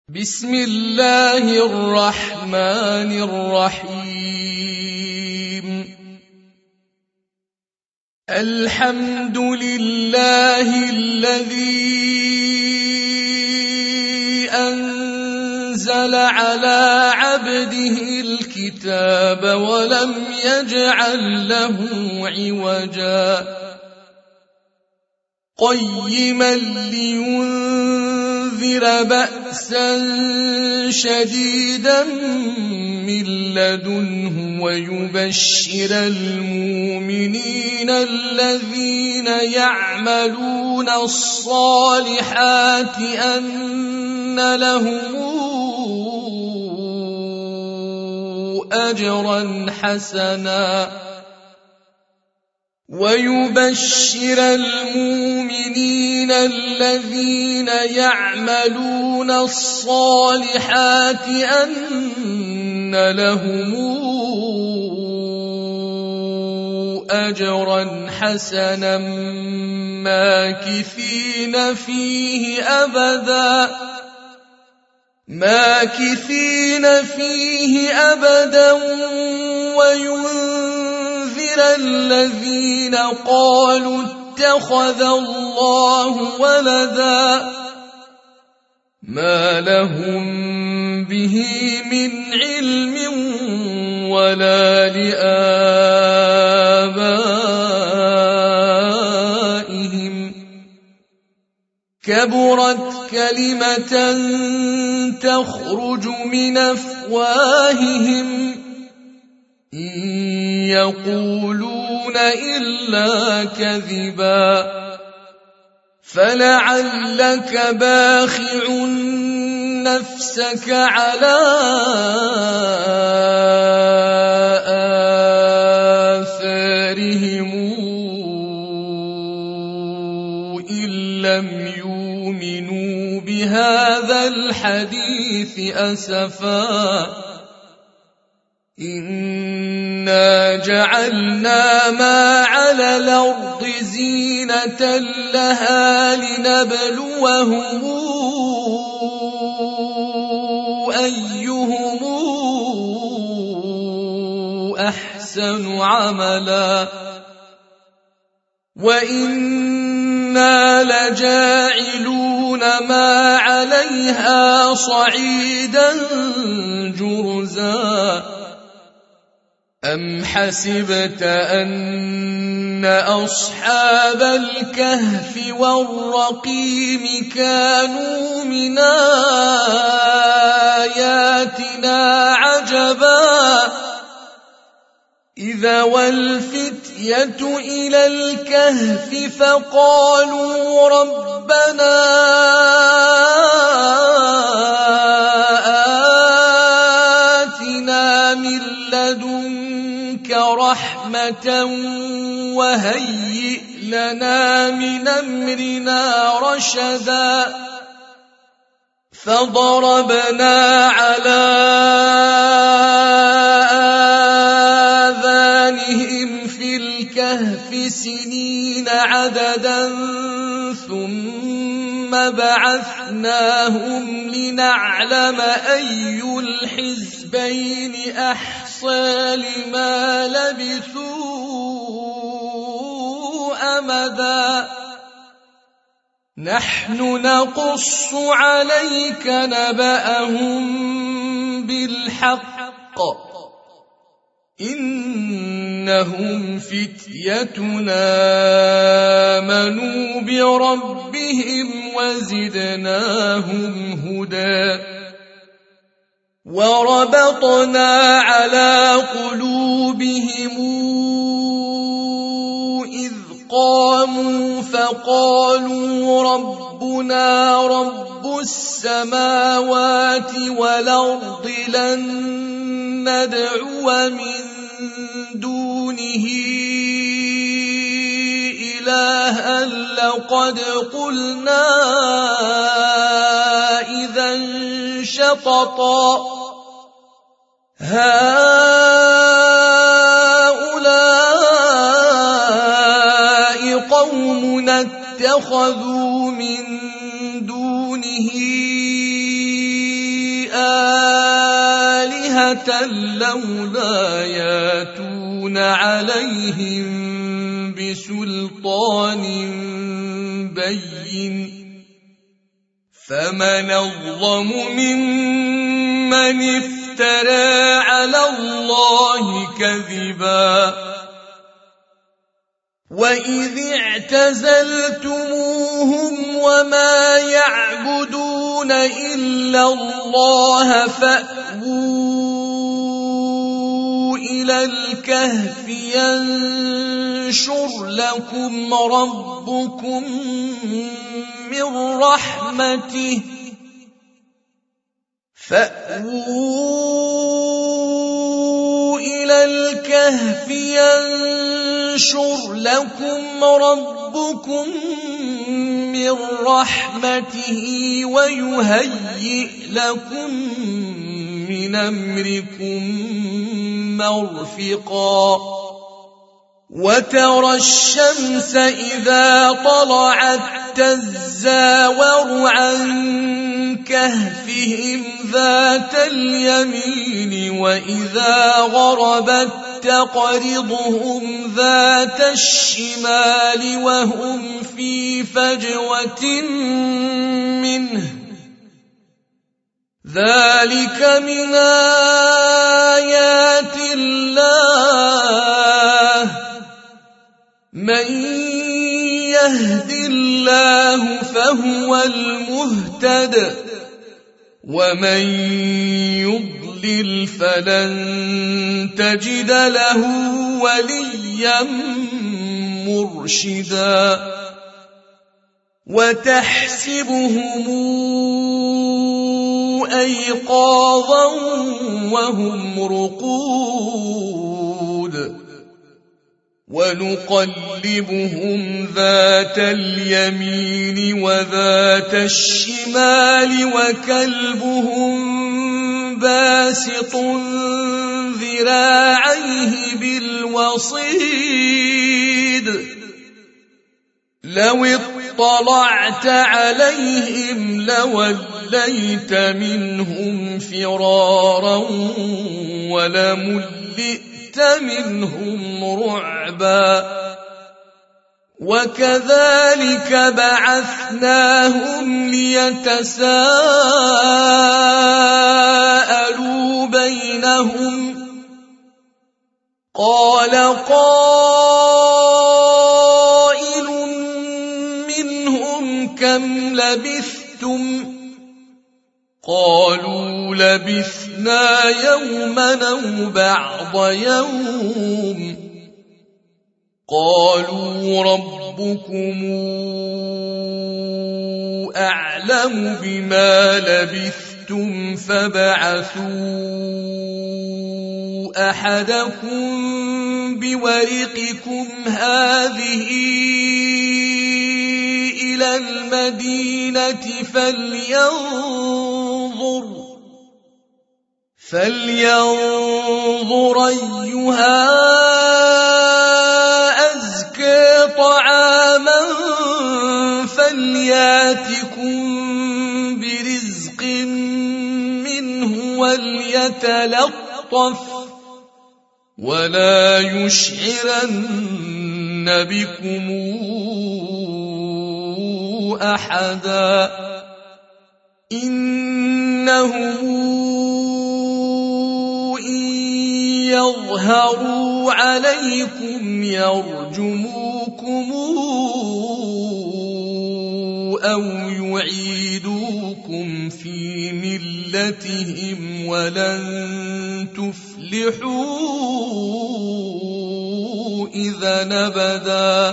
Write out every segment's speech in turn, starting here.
بسم الله الرحمن الرحيم. الحمد لله الذي أنزل على عبده الكتاب ولم يجعل له عوجا قيما لينذر بأسا شديدا من لدنه ويبشر المؤمنين الذين يعملون الصالحات أن لهم أجرا حسنا ويبشر المؤمنين الذين يعملون الصالحات أن لهم أجرا حسنا ماكثين فيه أبدا وينذر الذين قالوا اتخذ الله ولدا ما لهم به من علم ولا لآبائهم كبرت كلمة تخرج من أفواههم إن يقولون إلا كذبا فلعلك باخع نفسك على آثارهم إن لم يؤمنوا بهذا الحديث أسفا إنا جعلنا ما على الأرض زينة لها لنبلوهم أيهم أحسن عملا وإنا لجاعلون ما عليها صعيدا جرزا أم حسبت أن أصحاب الكهف والرقيم كانوا من آياتنا عجبا إذا والفتية إلى الكهف فقالوا ربنا آتنا من لدنك رحمة وهيئ لنا من أمرنا رشدا فضربنا على آذانهم في الكهف سنين عددا ثم بعثناهم لنعلم أي الحزبين أحصى لما لبثوا أمدا نحن نقص عليك نبأهم بالحق إنهم فتيتنا آمنوا بربهم وزدناهم هدى وربطنا على قلوبهم إذ قاموا فقالوا ربنا رب السماوات والأرض لن ندعو من دونه إلها لقد قلنا إذا شططا هؤلاء قومنا اتخذوا من دونه آلهة لولا ياتون عليهم بسلطان بين فمن أظلم ممن افترى على الله كذبا وإذ اعتزلتموهم وما يعبدون إلا الله فأووا إلى الكهف ينشر لكم ربكم من رحمته فأووا إلى الكهف ينشر لكم ربكم من رحمته ويهيئ لكم من أمركم مرفقا وترى الشمس إذا طلعت تزاور عن كهفهم ذات اليمين وإذا غربت تقرضهم ذات الشمال وهم في فجوة منه ذلك من آيات الله من يهد الله فهو المهتد ومن يضلل فلن تجد له وليا مرشدا وتحسبهم أيقاظا وهم رقود ونقلبهم ذات اليمين وذات الشمال وكلبهم باسط ذراعيه بالوصيد لو اطلعت عليهم لوليت منهم فرارا ولملئت منهم رعبا وكذلك بعثناهم ليتساءلوا بينهم قال قائل منهم كم لبثتم قالوا لبثنا يوما أو بعض يوم قالوا ربكم أعلم بما لبثتم فابعثوا أحدكم بورقكم هذه إلى المدينة فلينظر أيها أزكى طعاما فلياتكم برزق منه وليتلطف ولا يشعرن بكم أحدا إنهم يظهروا عليكم يرجموكم أو يعيدوكم في ملتهم ولن تفلحوا إذا أبدا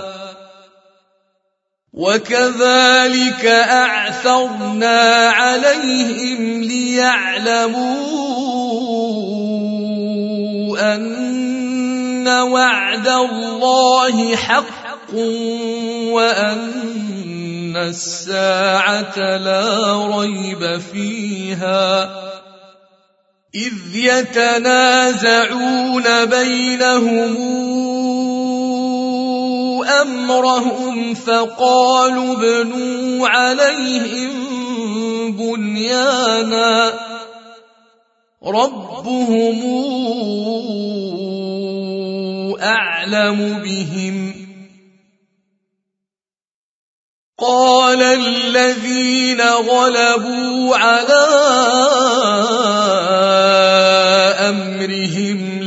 وكذلك أعثرنا عليهم ليعلموا أن وعد الله حق وأن الساعة لا ريب فيها إذ يتنازعون بينهم أمرهم فقالوا ابنوا عليهم بنيانا ربهم أعلم بهم. قال الذين غلبوا على أمرهم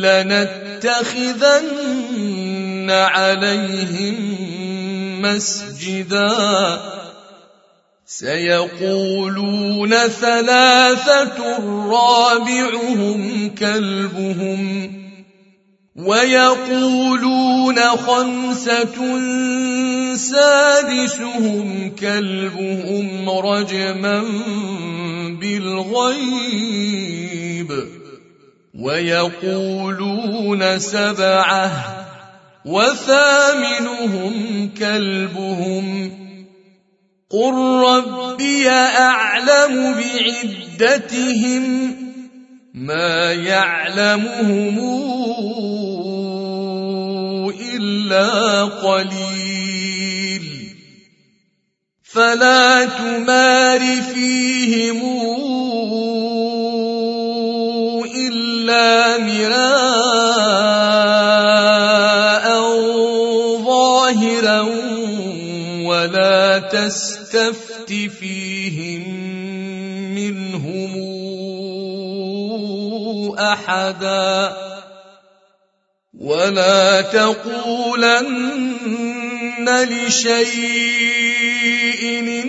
لنتخذن عليهم مسجدا سيقولون ثلاثة رابعهم كلبهم ويقولون خمسة سادسهم كلبهم رجما بالغيب ويقولون سبعة وثامنهم كلبهم قل ربي أعلم بعدتهم ما يعلمهم إلا قليل فلا تمار فيهم إلا مراء ظاهرا ولا تستفت فيهم منهم أحدا ولا تقولن لشيء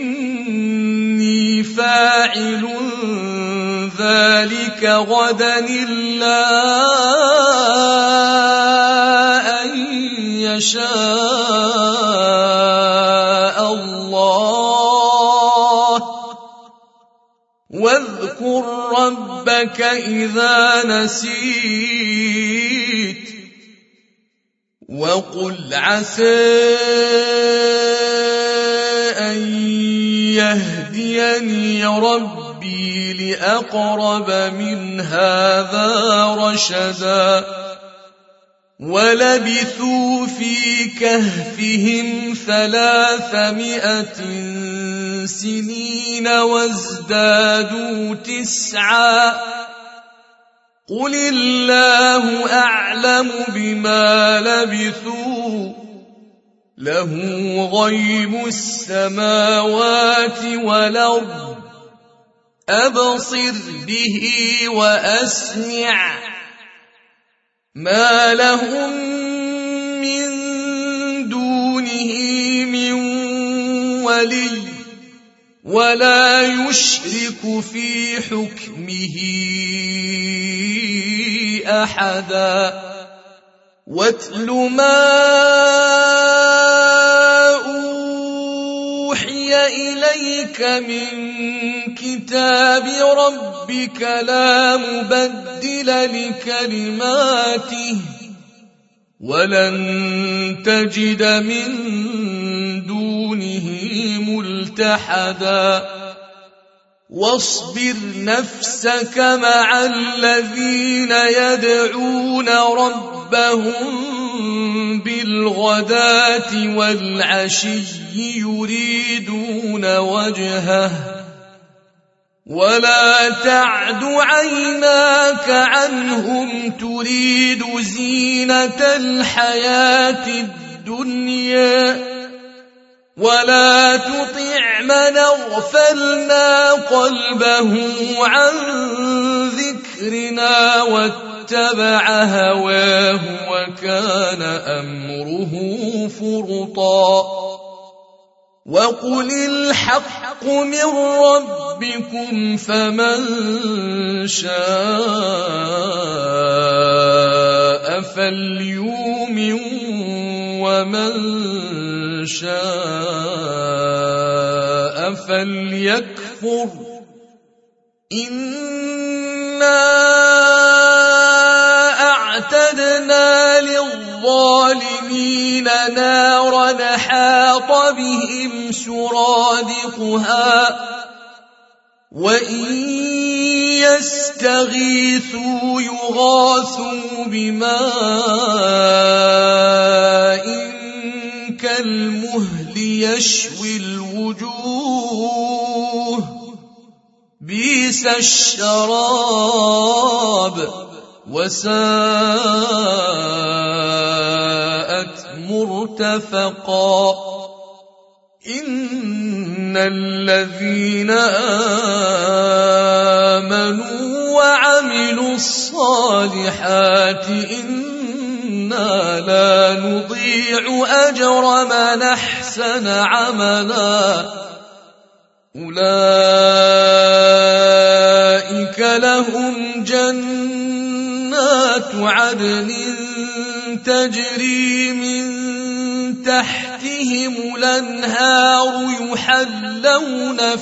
إني فاعل ذلك غدا إلا أن يشاء الله واذكر ربك إذا نسيت وقل عسى أن يهديني ربي لأقرب من هذا رشدا ولبثوا في كهفهم 300 سنين وازدادوا 9 قل الله أعلم بما لبثوا له غيب السماوات والأرض أبصر به وأسمع ما لهم من دونه من ولي ولا يشرك في حكمه أحدا واتل ما أوحي إليك من كتاب ربك لا مبدل لكلماته ولن تجد من دونه ملتحدا واصبر نفسك مع الذين يدعون ربهم بالغداة والعشي يريدون وجهه ولا تعد عيناك عنهم تريد زينة الحياة الدنيا ولا تطع من اغفلنا قلبه عن ذكرنا واتبع هواه وكان أمره فرطا وقل الحق من ربكم فمن شاء فليؤمن ومن شاء فليكفر إنا أعتدنا للظالمين نارا حاط بهم سرادقها وإن يستغيثوا يغاثوا بماء كالمهل يشوي الوجوه بئس بئس الشراب وساءت مرتفقا إن الذين آمنوا وعملوا الصالحات إنا لا نضيع أجر من أحسن عملا أولئك لهم جنات عدن تجري من تحتهم الأنهار يحلون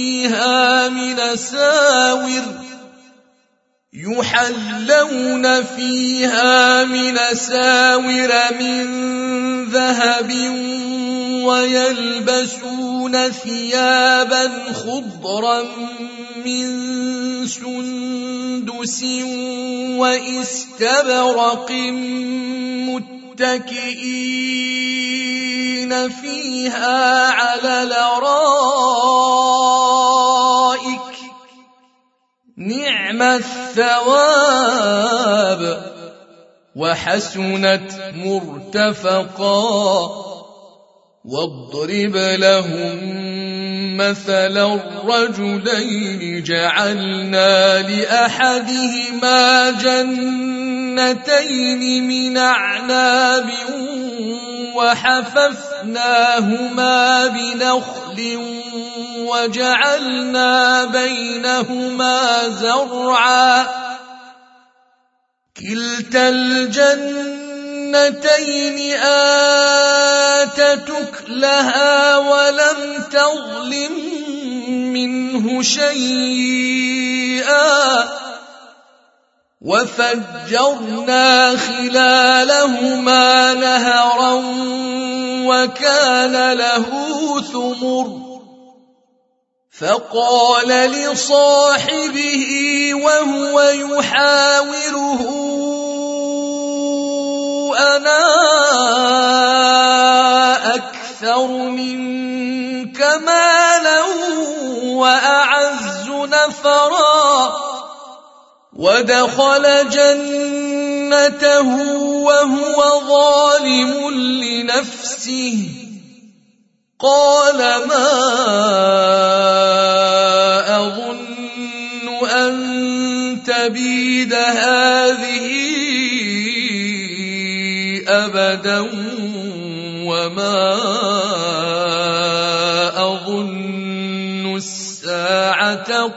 فيها من أساور من ذهب ويلبسون ثيابا خضرا من سندس وإستبرق متكئين فيها على الأرائك نعم الثواب وحسنت مرتفقا واضرب لهم مثلا الرجلين جعلنا لأحدهما جنتين من أعناب وحففناهما بنخل وجعلنا بينهما زرعا كلتا الجنتين آتت أكلها ولم تظلم منه شيئا وفجرنا خلالهما نهرا وكان له ثمر فقال لصاحبه وهو يحاوره أنا أكثر منك مالا وأعز نفرا ودخل جنته وهو ظالم لنفسه قال ما أظن أن تبيد هذه أبدا وما أظن الساعة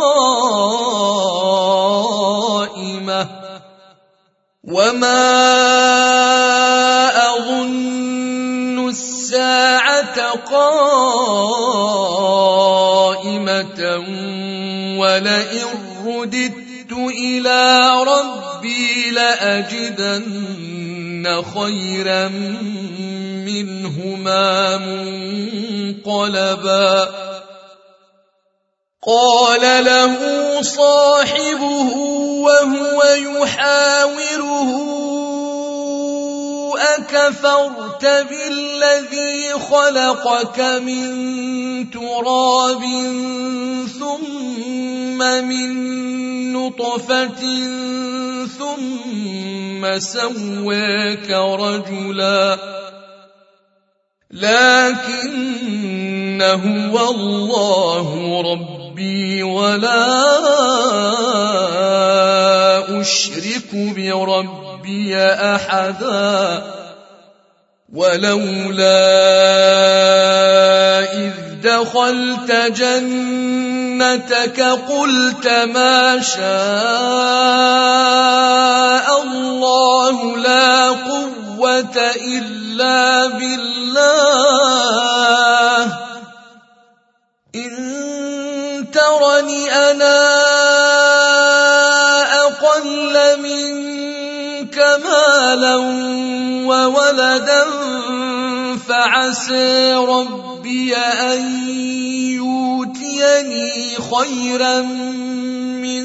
قائمة ولئن رددت إلى ربي لأجدن خيرا منهما منقلبا قال له صاحبه وهو يحاوره أكفرت بالذي خلقك من تراب ثم من نطفة ثم سواك رجلا لكن هو الله ربي ولا أشرك بربي أحدا ولولا إذ دخلت جنتك قلت ما شاء الله لا قوة إلا بالله إن ترني أنا أقل منك مالا وولدا فعسى ربي أن يؤتيني خيرا من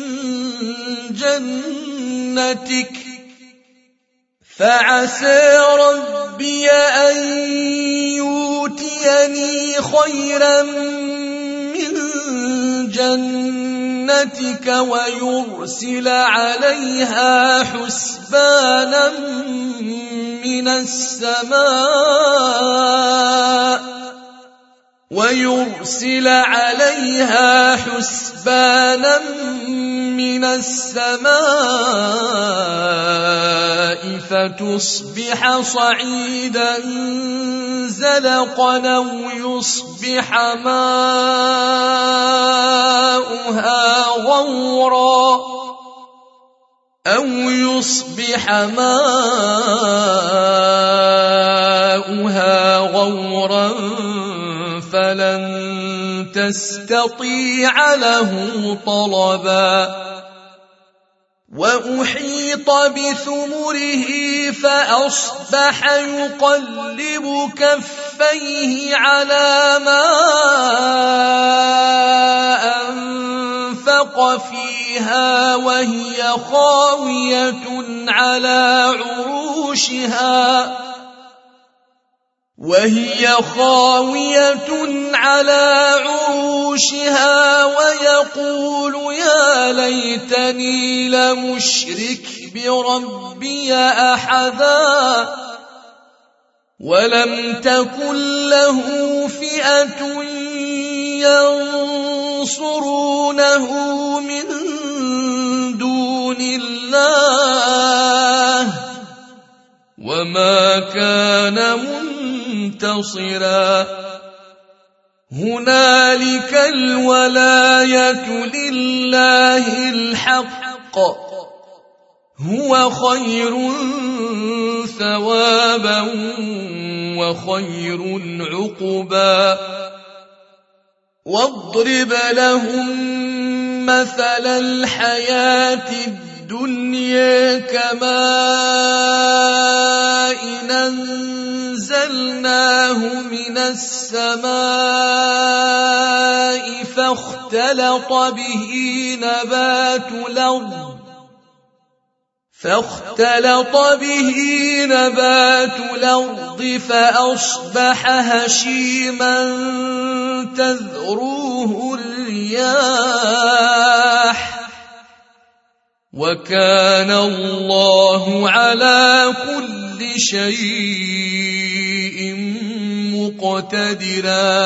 جنتك سنتك ويرسل عليها حسبانا من السماء فتصبح صعيدا زلقا أو يصبح ماؤها غورا فلن تستطيع له طلبا وأحيط بثمره فأصبح يقلب كفيه على ما أنفق فيها وهي خاوية على عروشها ويقول يا ليتني لمشرك بربي أحدا ولم تكن له فئة ينصرونه من دون الله وما كان منتصرا هنالك الولاية لله الحق هو خير ثوابا وخير عقبا واضرب لهم مثل الحياة الدنيا كماء أنزلناه من السماء فاختلط به نبات الأرض فأصبح هشيما تذروه الرياح وكان الله على كل شيء مقتدرا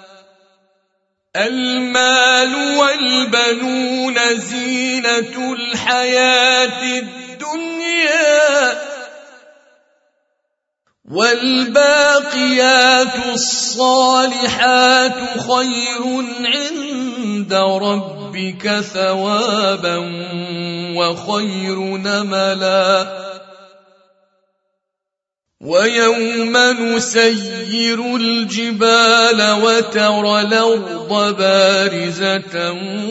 المال والبنون زينة الحياة الدنيا والباقيات الصالحات خير عند ربك ثوابا وخير نملا ويوم نسير الجبال وترى الأرض بارزة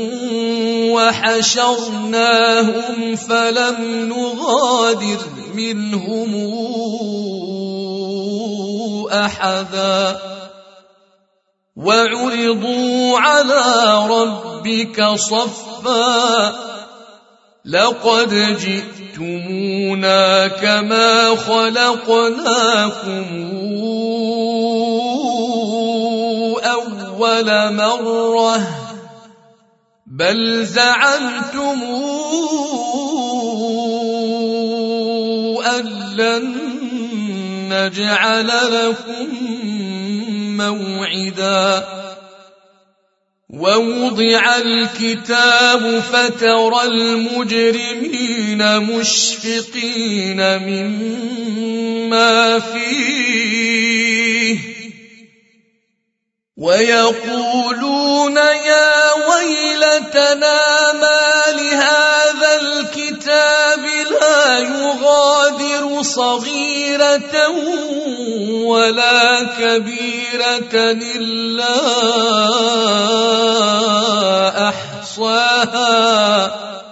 وحشرناهم فلم نغادر منهم أحدا وعرضوا على ربك صفا لقد جئتمونا كما خلقناكم أول مرة بل زعمتم أن لن نجعل لكم موعدا ووضع الكتاب فترى المجرمين مشفقين مما فيه ويقولون يا ويلتنا ما لهذا الكتاب لا يغادر صغيرة ولا كبيرة إلا أحصاها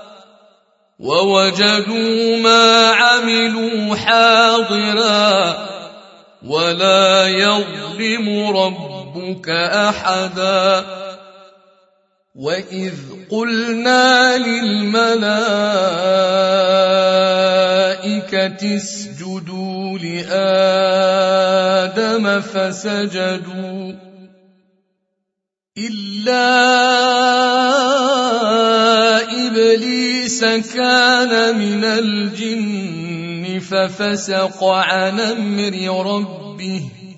ووجدوا ما عملوا حاضرا ولا يظلم ربك أحدا وإذ قلنا للملائكة اسجدوا لآدم فسجدوا إلا إبليس كان من الجن ففسق عن أمر ربه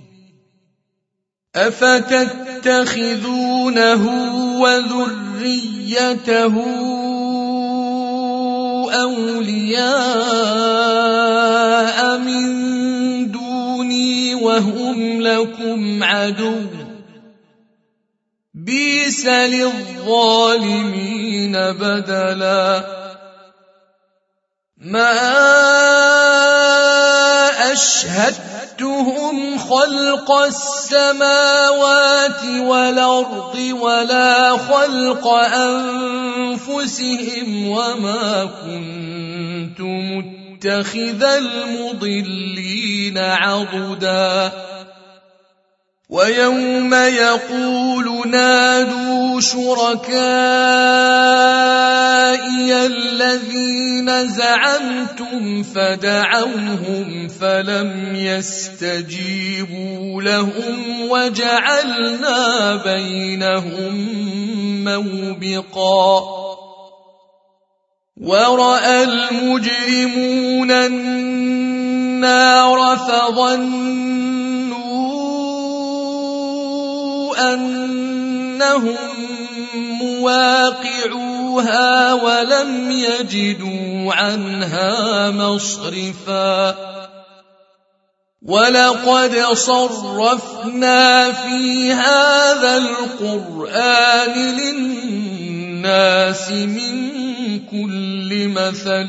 أفتتخذونه وذريته أولياء من دوني وهم لكم عدو بئس للظالمين بدلا ما أشهدتهم خلق السماوات والأرض ولا خلق أنفسهم وما كنت متخذ المضلين عضدا ويوم يقول نادوا شركائي الذين زعمتم فدعوهم فلم يستجيبوا لهم وجعلنا بينهم موبقا ورأى المجرمون النار فظنوا أنهم مواقعوها ولم يجدوا عنها مصرفا ولقد صرفنا في هذا القرآن للناس من كل مثل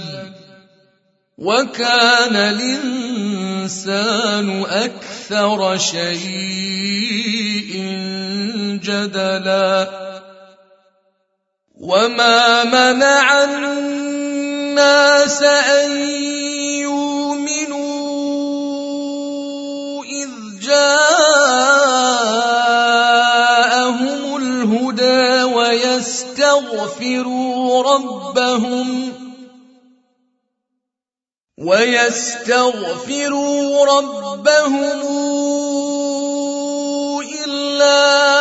وكان الإنسان أكثر شيء جدلا وما منع الناس أن يؤمنوا إذ جاءهم الهدى ويستغفروا ربهم إلا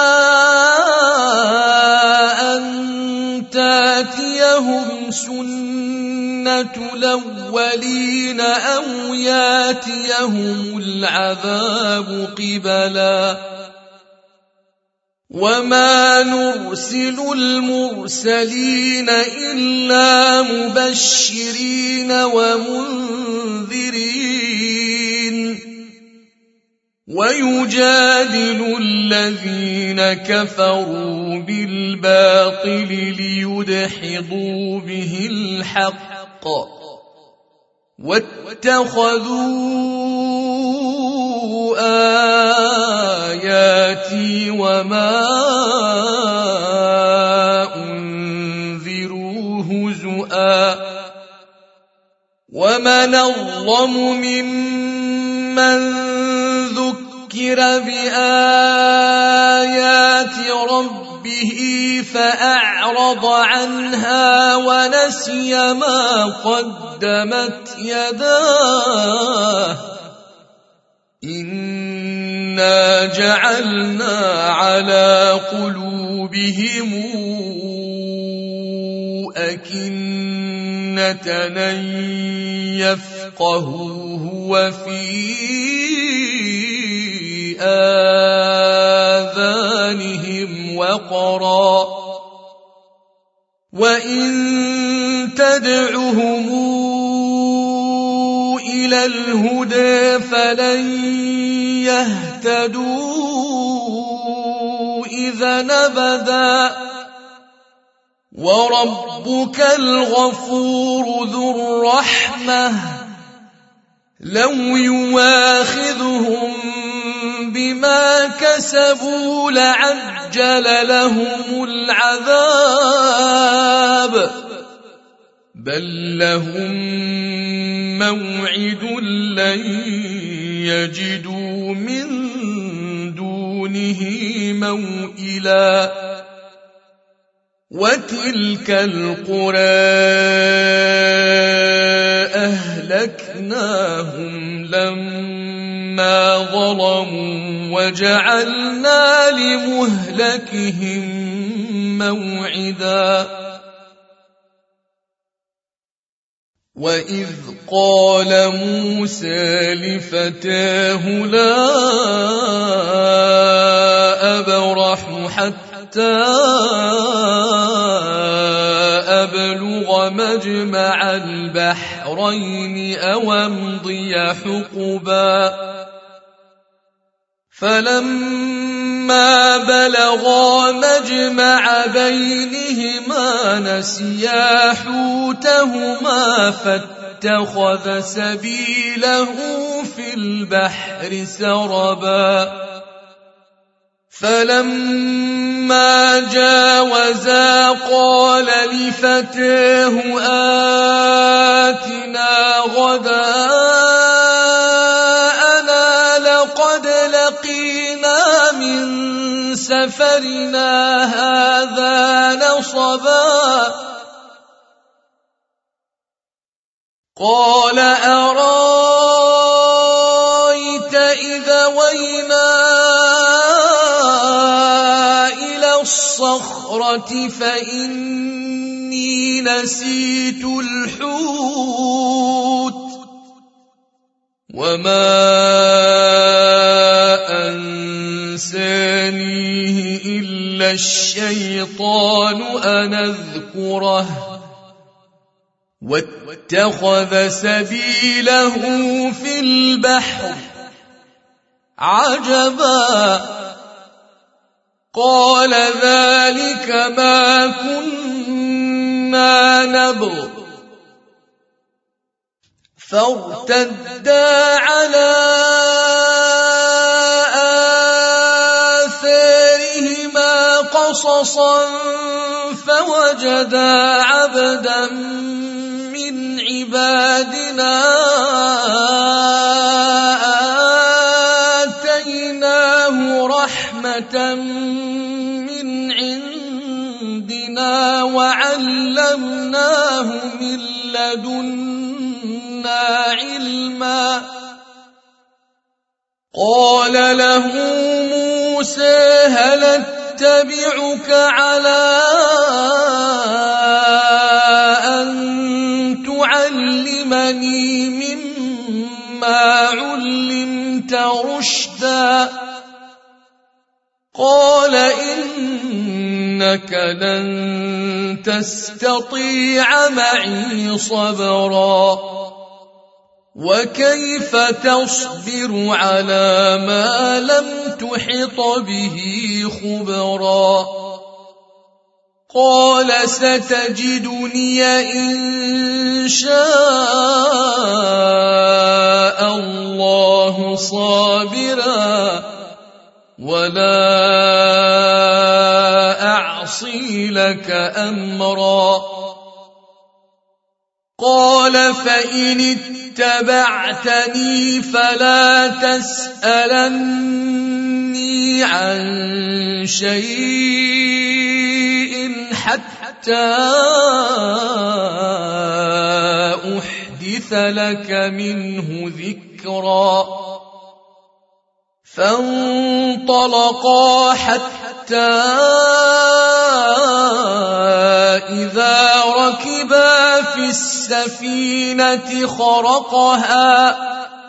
أن تاتيهم سنة الأولين أو ياتيهم العذاب قبلا وما نرسل المرسلين إلا مبشرين ومنذرين ويجادل الذين كفروا بالباطل ليدحضوا به الحق واتخذوا آياتي وما أنذروا هزؤا ومن أظلم ممن ذكر بآيات ربه فأعرض عنها ونسي ما قدمت يداه إنا جعلنا على قلوبهم أكنة أن يفقهوه وفي آذانهم وقرا وإن تدعهم إلى الهدى فلن يهتدوا إذا أبدا وربك الغفور ذو الرحمة لو يواخذهم بما كسبوا لعجل لهم العذاب بل لهم موعد لن يجدوا من دونه موئلا وتلك القرى أهلكناهم لما ظلموا وجعلنا لمهلكهم موعدا وإذ قال موسى لفتاه لا أبرح حتى أبلغ مجمع البحرين أو أمضي حقبا فلما بلغا مجمع بينهما نسيا حوتهما فاتخذ سبيله في البحر سربا فلما جاوزا قال لفتاه آتنا غداءنا لقد لقينا من سفرنا هذا نصبا قال أرأيت إذا وينا إلى الصخرة فإني نسيت الحوت وما أنسانيه إلا الشيطان أن أذكره واتخذ سبيله في البحر عجبا قال ذلك ما كنا نبغ فارتدا على آثارهما قصصا فوجدا عبدا من عبادنا آتيناه رحمة من عندنا وعلمناه من لدنا علما قال له موسى هل اتبعك على أن تعلمني مما علمت رشدا قال إنك لن تستطيع معي صبرا وكيف تصبر على ما لم تحط به خبرا قال ستجدني إن شاء الله صابرا ولا أعصي لك أمرا قال فإن اتبعتني فلا تسألني عن شيء حتى أحدث لك منه ذكرا فانطلقا حتى إذا ركبا في السفينة خرقها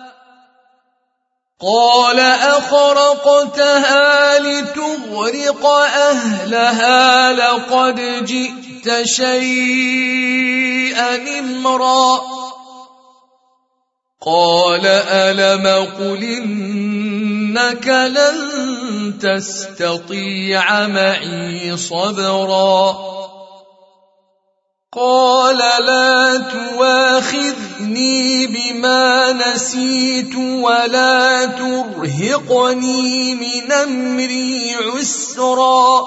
قال أخرقتها لتغرق أهلها لقد جئت شيئا إمرا قال ألم قل إنك لن تستطيع معي صبرا قال لا تواخذني بما نسيت ولا ترهقني من أمري عسرا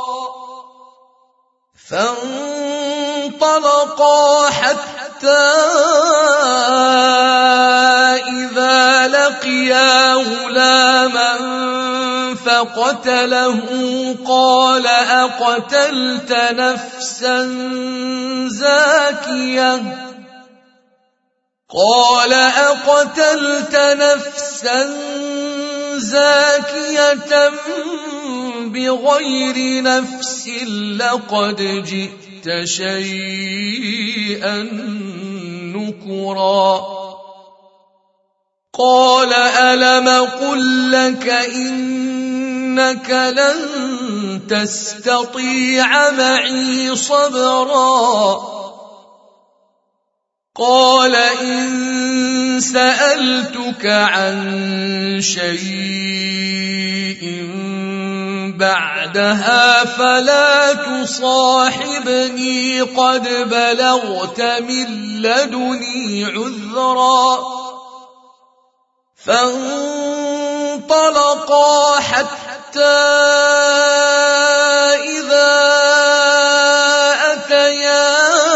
فانطلقا حتى إذا لقيا غلاما فقتله قال أقتلت نفسا زاكية قال أقتلت نفسا زاكية بغير نفس لقد جئت شيئا نكرا قال ألم قل لك إنك لن تستطيع معي صبرا قال إن سألتك عن شيء بعدها فلا تصاحبني قد بلغت من لدني عذرا فانطلقا حتى إذا أتيا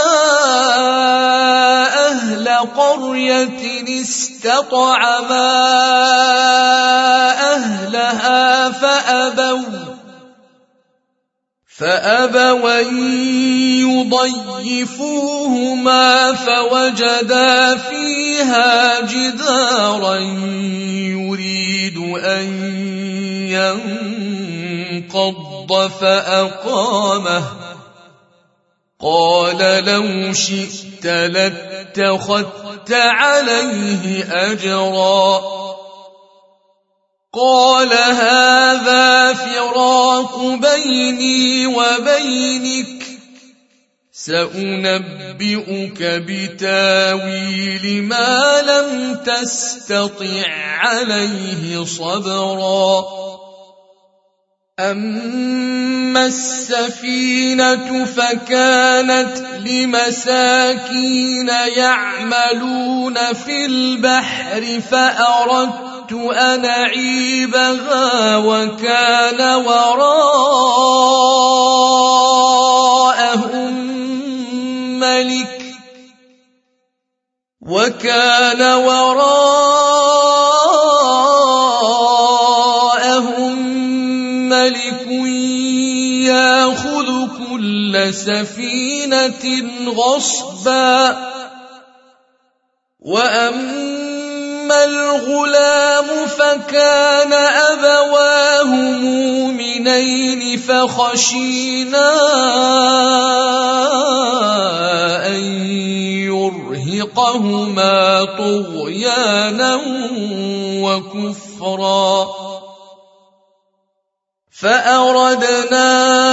أهل قرية استطعما أهلها فأبوا يضيفوهما فوجدا فيها جدارا يريد أن ينقض فأقامه قال لو شئت لاتخذت عليه أجرا قال هذا فراق بيني وبينك سأنبئك بتاويل ما لم تستطع عليه صبرا أما السفينة فكانت لمساكين يعملون في البحر فأردت أن أعيبها وكان وراءهم ملك يأخذ كل سفينة غصبا وأما الغلام فكان أبواه مؤمنين فخشينا أن يرهقهما طغيانا وكفرا فأردنا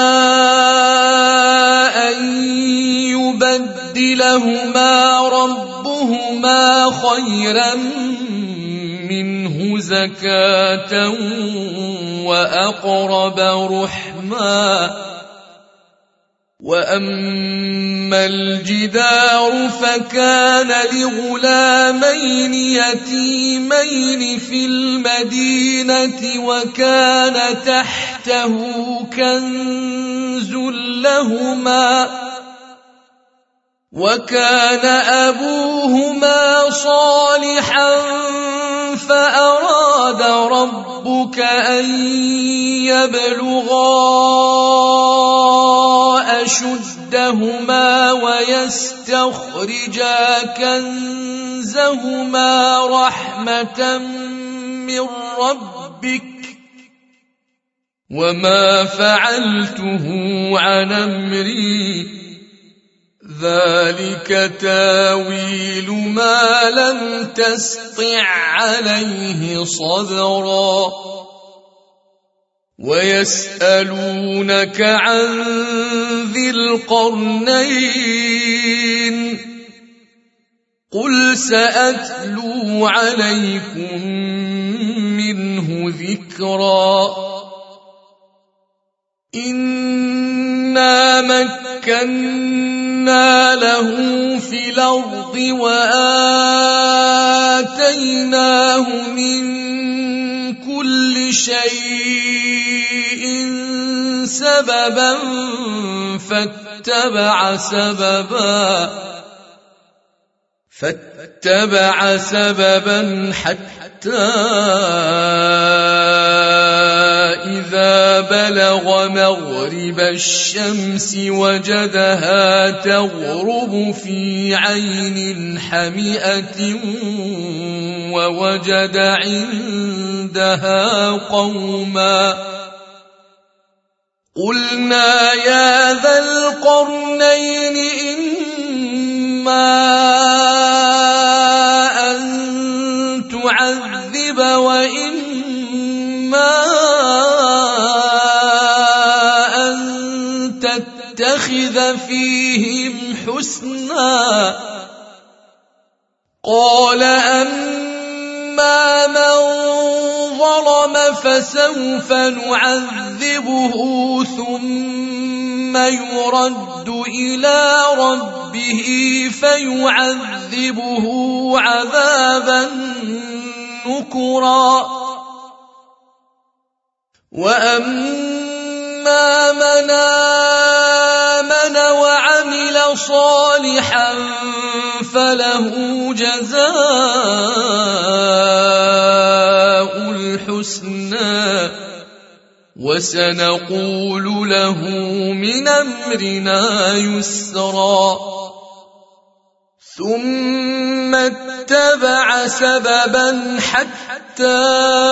أن يبدلهما ربهما خيرا منه زكاة وأقرب رحما وأما الجدار فكان لغلامين يتيمين في المدينة وكان تحته كنز لهما وكان أبوهما صالحا فأراد ربك أن يبلغا أشدهما ويستخرجا كنزهما رحمة من ربك وما فعلته عن أمري ذلك تاويل ما لم تسطع عليه صبرا ويسألونك عن ذي القرنين قل سأتلو عليكم منه ذكرا إنا مكنا له في الأرض وآتيناه من كل شيء سببا فاتبع سببا حتى إذا بلغ مغرب الشمس وجدها تغرب في عين حمئة ووجد عندها قوما قلنا يا ذا القرنين إما قال أما من ظلم فسوف نعذبه ثم يرد إلى ربه فيعذبه عذابا نكرا وأما من آمن وعمل صالحا فله جزاء الحسنى وسنقول له من أمرنا يسرا ثم اتبع سببا حتى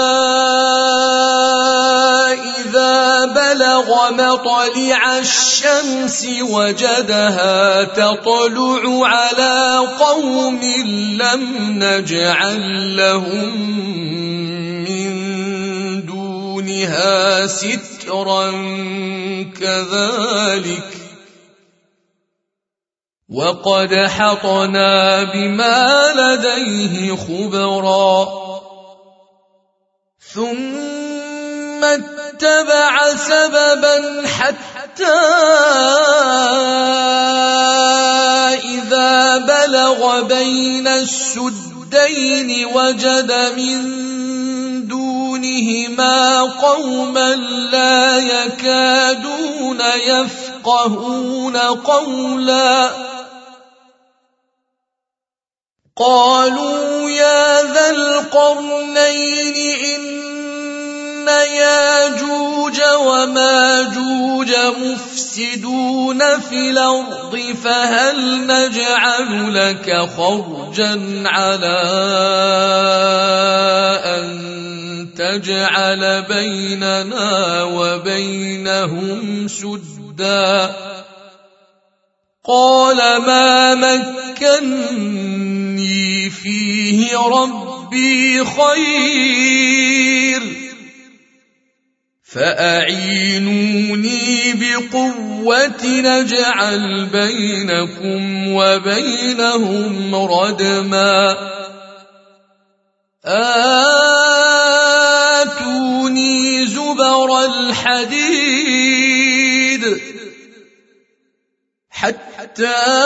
إذا بلغ مطلع الشمس وجدها تطلع على قوم لم نجعل لهم من دونها سترا كذلك وقد حطنا بما لديه خبرا ثم اتبع سببا حتى إذا بلغ بين السدين وجد من دونهما قوما لا يكادون يفقهون قولا قالوا يا ذا القرنين إن ياجوج وماجوج مفسدون في الأرض فهل نجعل لك خرجا على أن تجعل بيننا وبينهم سدا قال ما مكني فيه ربي خير فأعينوني بقوة نجعل بينكم وبينهم ردما آتوني زبر الحديد حتى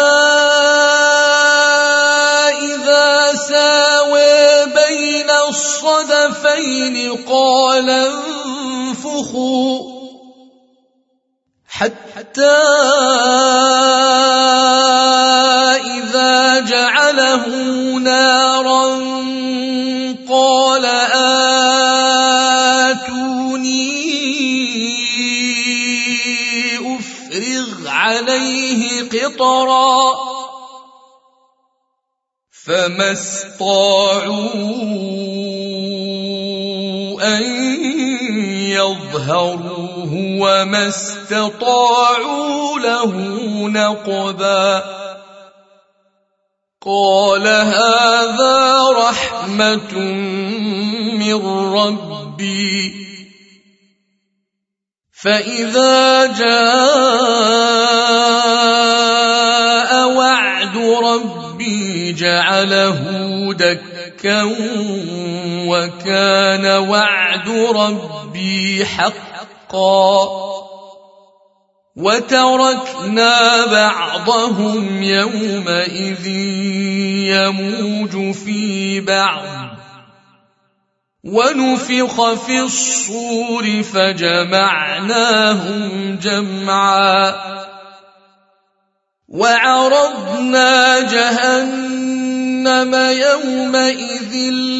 إذا ساوى بين الصدفين قال انفخوا حتى إذا جعله نارا قال آتوني أفرغ عليه قطرا فما استطاعوا أن يظهروه وما استطاعوا له نقبا قال هذا رحمة من ربي فإذا جاء وعد ربي جعله دكا وكان وعد ربي حقا وتركنا بعضهم يومئذ يموج في بعض ونفخ في الصور فجمعناهم جمعا وعرضنا جهنم يومئذ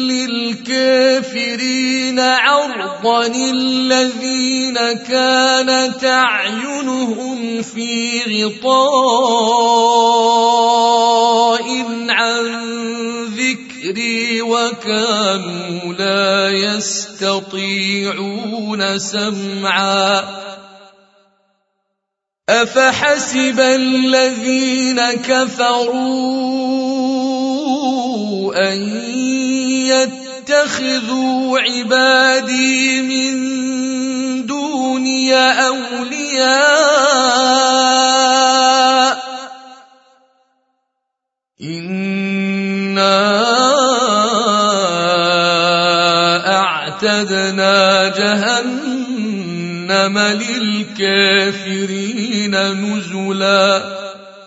للكافرين عرضا الذين كانت أعينهم في غطاء عن ذكري وكانوا لا يستطيعون سمعا أفحسب الذين كفروا أن يتخذوا عبادي من دوني أولياء إنا أعتدنا جهنم للكافرين نزلا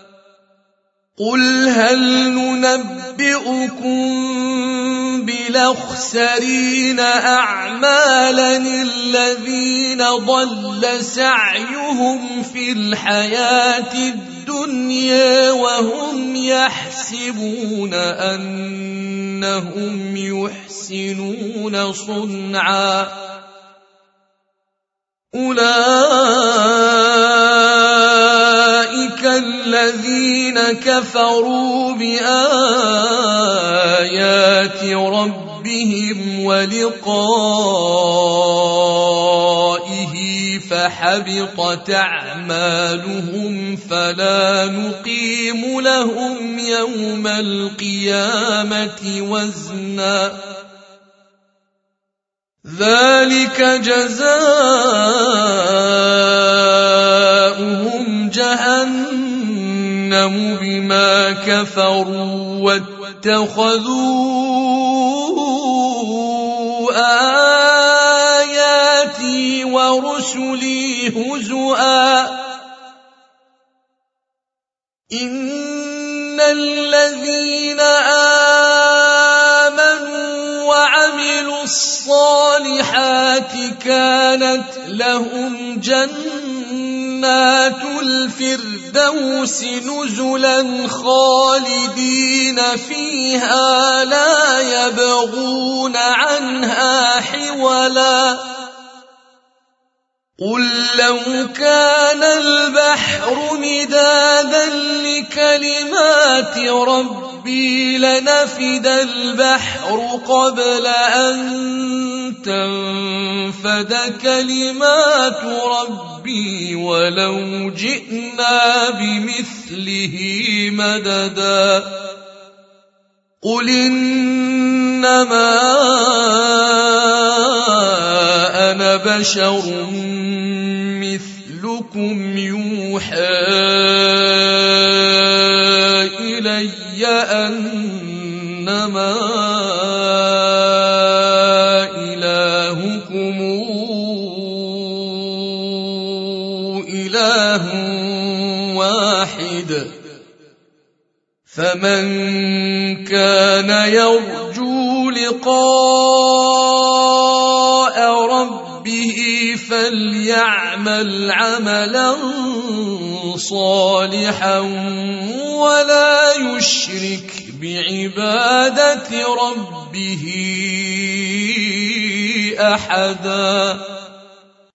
قل هل ننبئكم بالأخسرين أعمالا الذين ضل سعيهم في الحياة الدنيا وهم يحسبون أنهم يحسنون صنعا أولئك الذين كفروا بآيات ربهم ولقائه فحبطت أعمالهم فلا نقيم لهم يوم القيامة وزنا ذلك جزاؤهم جهنم بما كفروا واتخذوا آياتي ورسلي هزؤا إن الذين آمنوا وعملوا الصالحات كانت لهم جنات الفردوس نزلا خالدين فيها لا يبغون عنها حولا قل لو كان البحر مدادا لكلمات ربي لنفد البحر قبل أن تنفد كلمات ربي ولو جئنا بمثله مددا قل إنما أنا بشر مثلكم يوحى إلي أنما إلهكم إله واحد فمن كان يرجو لقاء ربه فليعمل عملا صالحا ولا يشرك بعبادة ربه أحدا.